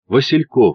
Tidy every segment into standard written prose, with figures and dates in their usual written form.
Васильков.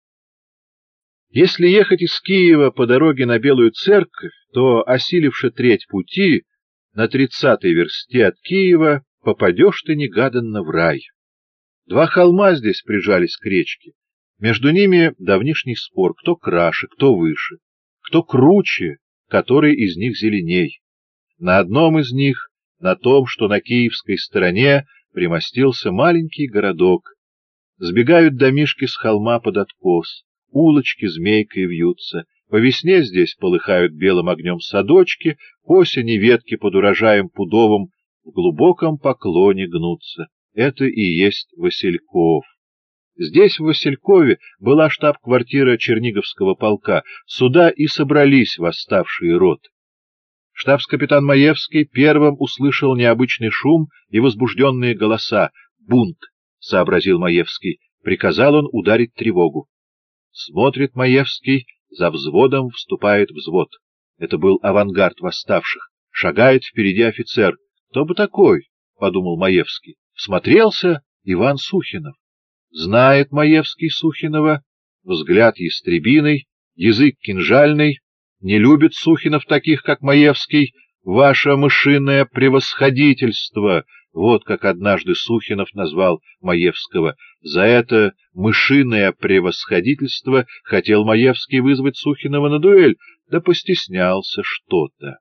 Если ехать из Киева по дороге на Белую Церковь, то, осиливши треть пути, на 30-й версте от Киева попадешь ты негаданно в рай. Два холма здесь прижались к речке. Между ними давнишний спор, кто краше, кто выше, кто круче, который из них зеленей. На одном из них, на том, что на киевской стороне, примостился маленький городок. Сбегают домишки с холма под откос, улочки змейкой вьются. По весне здесь полыхают белым огнем садочки, к осени ветки под урожаем пудовым в глубоком поклоне гнутся. Это и есть Васильков. Здесь, в Василькове, была штаб-квартира Черниговского полка. Сюда и собрались восставшие роты. Штабс-капитан Маевский первым услышал необычный шум и возбужденные голоса. «Бунт!» — сообразил Маевский. Приказал он ударить тревогу. Смотрит Маевский, за взводом вступает взвод. Это был авангард восставших. Шагает впереди офицер. «Кто бы такой?» — подумал Маевский. Всмотрелся Иван Сухинов. Знает Маевский Сухинова, взгляд ястребиный, язык кинжальный. Не любит Сухинов таких, как Маевский. «Ваше мышиное превосходительство!» Вот как однажды Сухинов назвал Маевского. За это мышиное превосходительство хотел Маевский вызвать Сухинова на дуэль, да постеснялся что-то.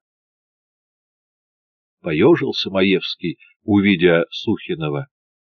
Поежился Маевский, увидя Сухинова.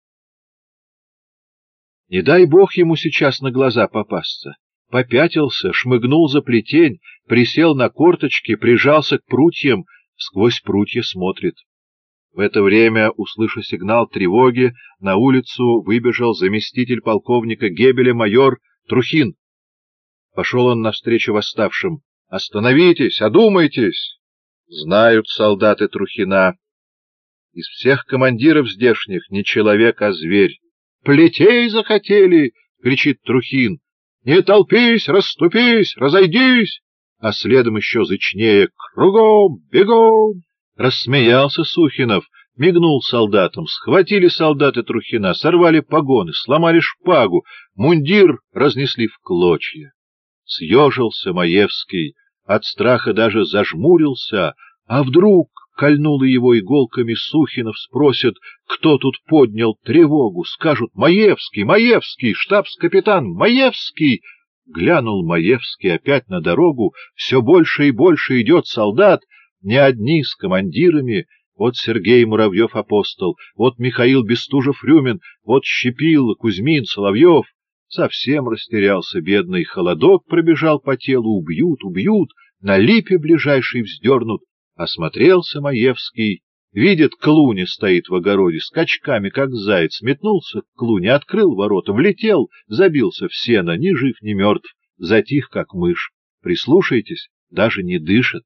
Не дай бог ему сейчас на глаза попасться. Попятился, шмыгнул за плетень, присел на корточки, прижался к прутьям, сквозь прутья смотрит. В это время, услыша сигнал тревоги, на улицу выбежал заместитель полковника Гебеля майор Трухин. Пошел он навстречу восставшим. «Остановитесь, одумайтесь!» Знают солдаты Трухина. Из всех командиров здешних не человек, а зверь. «Плетей захотели!» — кричит Трухин. «Не толпись, расступись, разойдись!» А следом еще зычнее: «Кругом, бегом!» Рассмеялся Сухинов, мигнул солдатам, схватили солдаты Трухина, сорвали погоны, сломали шпагу, мундир разнесли в клочья. Съежился Маевский, от страха даже зажмурился, а вдруг кольнуло его иголками Сухинов, спросят, кто тут поднял тревогу, скажут: «Маевский, Маевский, штабс-капитан Маевский!» Глянул Маевский опять на дорогу, все больше и больше идет солдат, не одни с командирами, вот Сергей Муравьев-апостол, вот Михаил Бестужев-Рюмин, вот Щепило, Кузьмин, Соловьев. Совсем растерялся бедный, холодок пробежал по телу, убьют, убьют, на липе ближайшей вздернут. Осмотрелся Маевский, видит, Клуня стоит в огороде, скачками, как заяц, метнулся к Клуне, открыл ворота, влетел, забился в сено, ни жив, ни мертв, затих, как мышь. Прислушайтесь, даже не дышит.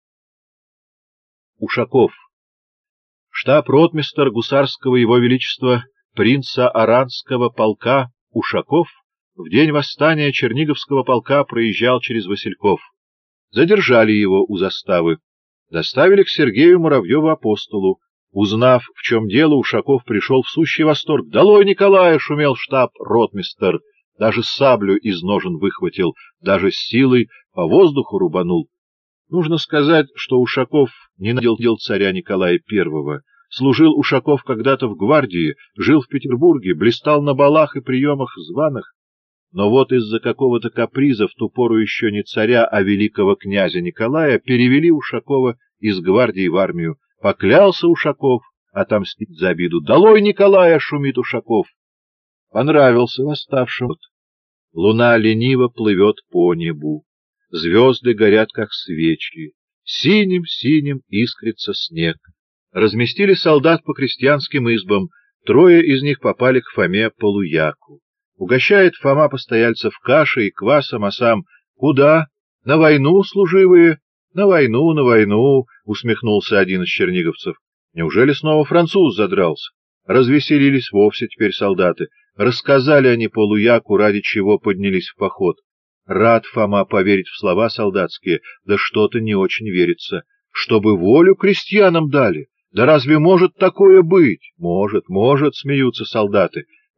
Ушаков. Штаб-ротмистр гусарского его величества принца Аранского полка Ушаков в день восстания Черниговского полка проезжал через Васильков. Задержали его у заставы. Доставили к Сергею Муравьеву-апостолу. Узнав, в чем дело, Ушаков пришел в сущий восторг. «Долой Николая!» — шумел штаб-ротмистр. Даже саблю из ножен выхватил, даже с силой по воздуху рубанул. Нужно сказать, что Ушаков ненавидел царя Николая I. Служил Ушаков когда-то в гвардии, жил в Петербурге, блистал на балах и приемах званых. Но вот из-за какого-то каприза, в ту пору еще не царя, а великого князя Николая, перевели Ушакова из гвардии в армию. Поклялся Ушаков отомстить за обиду. «Долой Николая!» — шумит Ушаков. Понравился восставшим. Луна лениво плывет по небу. Звезды горят, как свечи. Синим-синим искрится снег. Разместили солдат по крестьянским избам. Трое из них попали к Фоме Полуяку. Угощает Фома постояльцев кашей и квасом, а сам: «Куда? На войну, служивые?» «На войну, на войну», — усмехнулся один из черниговцев. «Неужели снова француз задрался?» Развеселились вовсе теперь солдаты. Рассказали они Полуяку, ради чего поднялись в поход. Рад Фома поверить в слова солдатские, да что-то не очень верится. Чтобы волю крестьянам дали. Да разве может такое быть? Может, смеются солдаты.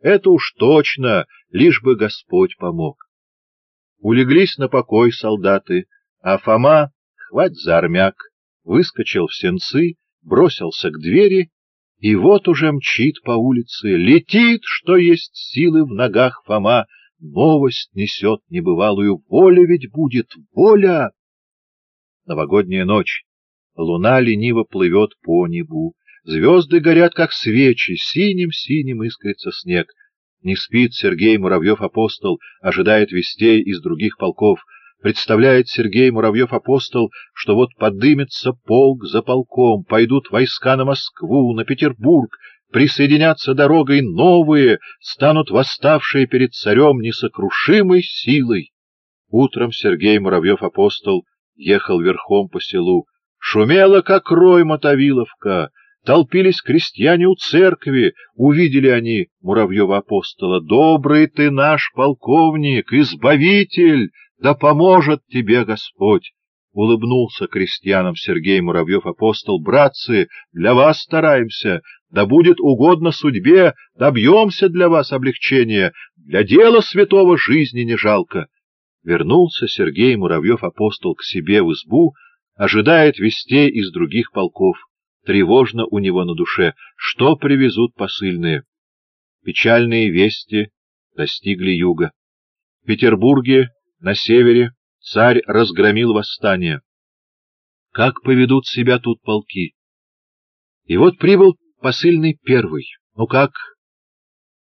Это уж точно, лишь бы Господь помог. Улеглись на покой солдаты, а Фома, хвать за армяк, выскочил в сенцы, бросился к двери, и вот уже мчит по улице, летит, что есть силы в ногах Фома, новость несет небывалую: воля ведь будет, воля! Новогодняя ночь. Луна лениво плывет по небу. Звезды горят, как свечи, синим-синим искрится снег. Не спит Сергей Муравьев-апостол, ожидает вестей из других полков. Представляет Сергей Муравьев-апостол, что вот подымется полк за полком, пойдут войска на Москву, на Петербург, присоединятся дорогой новые, станут восставшие перед царем несокрушимой силой. Утром Сергей Муравьев-апостол ехал верхом по селу. Шумела, как рой, Мотовиловка. Толпились крестьяне у церкви. Увидели они Муравьева-апостола. «Добрый ты наш полковник, избавитель! Да поможет тебе Господь!» Улыбнулся крестьянам Сергей Муравьев-апостол. «Братцы, для вас стараемся. Да будет угодно судьбе, добьемся для вас облегчения. Для дела святого жизни не жалко». Вернулся Сергей Муравьев-апостол к себе в избу, ожидает вестей из других полков. Тревожно у него на душе. Что привезут посыльные? Печальные вести достигли юга. В Петербурге, на севере, царь разгромил восстание. Как поведут себя тут полки? И вот прибыл посыльный первый. Ну как,